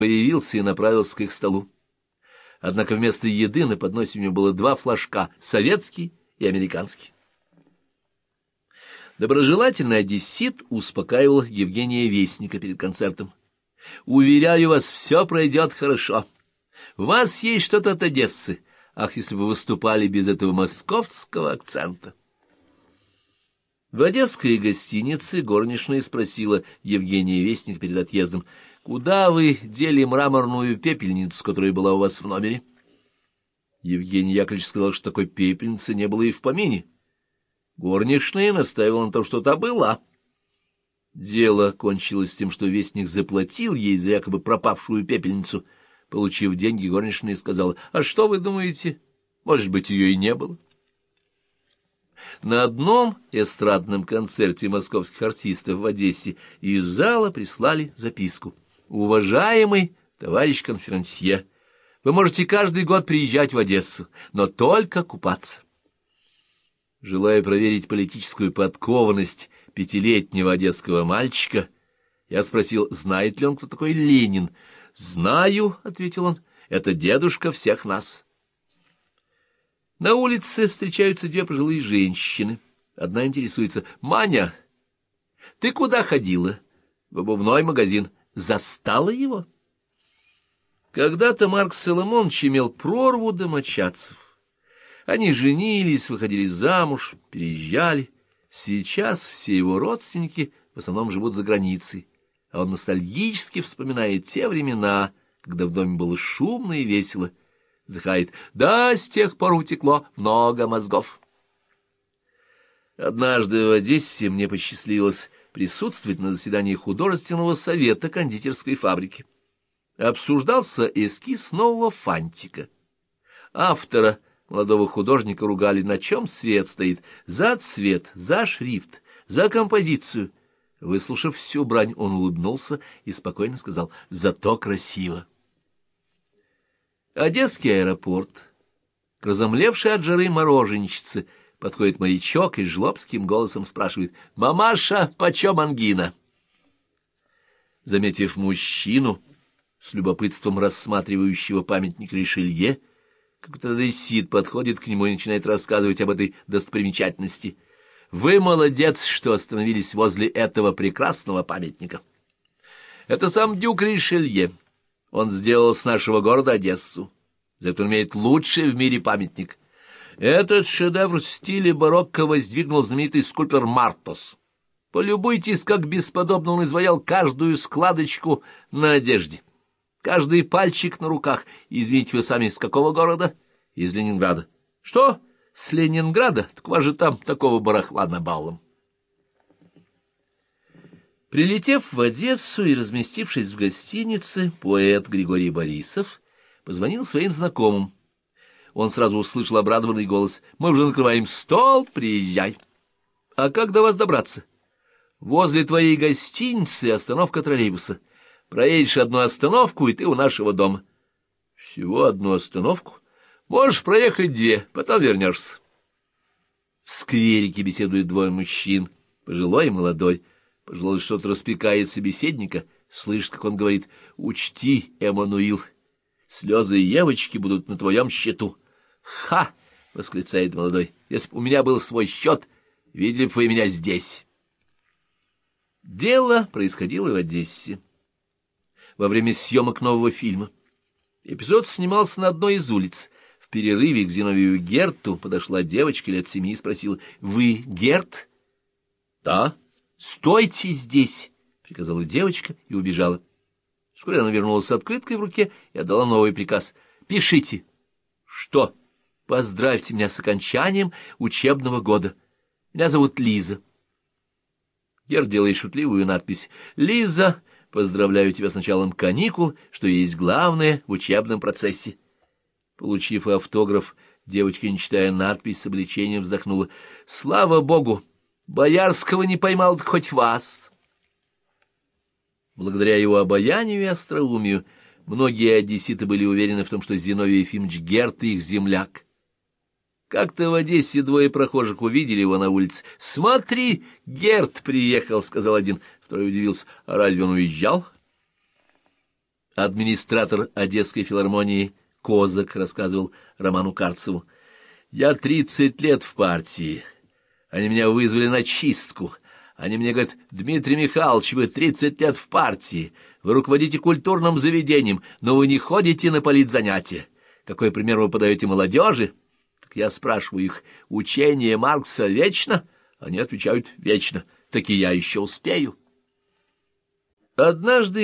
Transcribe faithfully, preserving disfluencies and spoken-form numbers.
появился и направился к их столу. Однако вместо еды на подносе у него было два флажка — советский и американский. Доброжелательный одессит успокаивал Евгения Вестника перед концертом. «Уверяю вас, все пройдет хорошо. У вас есть что-то от Одессы. Ах, если бы вы выступали без этого московского акцента!» В одесской гостинице горничная спросила Евгения Вестник перед отъездом: «Куда вы дели мраморную пепельницу, которая была у вас в номере?» Евгений Яковлевич сказал, что такой пепельницы не было и в помине. Горничная настаивала на том, что та была. Дело кончилось тем, что Вестник заплатил ей за якобы пропавшую пепельницу. Получив деньги, горничная сказала: «А что вы думаете? Может быть, ее и не было?» На одном эстрадном концерте московских артистов в Одессе из зала прислали записку: «Уважаемый товарищ конферансье, вы можете каждый год приезжать в Одессу, но только купаться». Желая проверить политическую подкованность пятилетнего одесского мальчика, я спросил, знает ли он, кто такой Ленин. «Знаю», — ответил он, — «это дедушка всех нас». На улице встречаются две пожилые женщины. Одна интересуется: «Маня, ты куда ходила?» «В обувной магазин». «Застала его?» Когда-то Марк Соломонович имел прорву домочадцев. Они женились, выходили замуж, переезжали. Сейчас все его родственники в основном живут за границей, а он ностальгически вспоминает те времена, когда в доме было шумно и весело. Вздыхает: «Да, с тех пор утекло много мозгов». Однажды в Одессе мне посчастливилось присутствовать на заседании художественного совета кондитерской фабрики. Обсуждался эскиз нового фантика. Автора, молодого художника, ругали, на чем свет стоит: за цвет, за шрифт, за композицию. Выслушав всю брань, он улыбнулся и спокойно сказал: «Зато красиво». Одесский аэропорт. К разомлевшей от жары мороженщице подходит морячок и жлобским голосом спрашивает: «Мамаша, почем ангина?» Заметив мужчину, с любопытством рассматривающего памятник Ришелье, как-то одессит подходит к нему и начинает рассказывать об этой достопримечательности. «Вы молодец, что остановились возле этого прекрасного памятника. Это сам дюк Ришелье. Он сделал с нашего города Одессу. За это он имеет лучший в мире памятник. Этот шедевр в стиле барокко воздвигнул знаменитый скульптор Мартос. Полюбуйтесь, как бесподобно он изваял каждую складочку на одежде, каждый пальчик на руках. Извините, вы сами из какого города?» «Из Ленинграда». «Что? С Ленинграда? Так у вас же там такого барахла набалом». Прилетев в Одессу и разместившись в гостинице, поэт Григорий Борисов позвонил своим знакомым. Он сразу услышал обрадованный голос: «Мы уже накрываем стол, приезжай». «А как до вас добраться?» «Возле твоей гостиницы остановка троллейбуса. Проедешь одну остановку, и ты у нашего дома». «Всего одну остановку? Можешь проехать две, потом вернешься». В скверике беседуют двое мужчин, пожилой и молодой. Пожилой что-то распекает собеседника, слышит, как он говорит: «Учти, Эммануил, слезы Евочки будут на твоем счету». «Ха!» — восклицает молодой. «Если бы у меня был свой счет, видели бы вы меня здесь». Дело происходило в Одессе во время съемок нового фильма. Эпизод снимался на одной из улиц. В перерыве к Зиновию Герту подошла девочка лет семи и спросила: «Вы Герт?» «Да». «Стойте здесь!» — приказала девочка и убежала. Вскоре она вернулась с открыткой в руке и отдала новый приказ: «Пишите». «Что?» «Поздравьте меня с окончанием учебного года. Меня зовут Лиза». Герд делает шутливую надпись: «Лиза, поздравляю тебя с началом каникул, что есть главное в учебном процессе». Получив автограф, девочка, не читая надпись, с облегчением вздохнула: «Слава Богу! Боярского не поймал, так хоть вас». Благодаря его обаянию и остроумию многие одесситы были уверены в том, что Зиновий Ефимович Герт — их земляк. Как-то в Одессе двое прохожих увидели его на улице. «Смотри, Герт приехал», — сказал один. Второй удивился: «А разве он уезжал?» Администратор Одесской филармонии Козак рассказывал Роману Карцеву: «Я тридцать лет в партии. Они меня вызвали на чистку. Они мне говорят: Дмитрий Михайлович, вы тридцать лет в партии, вы руководите культурным заведением, но вы не ходите на политзанятия. Какой пример вы подаете молодежи?» Так я спрашиваю их: учение Маркса вечно? Они отвечают: вечно. Так и я еще успею. Однажды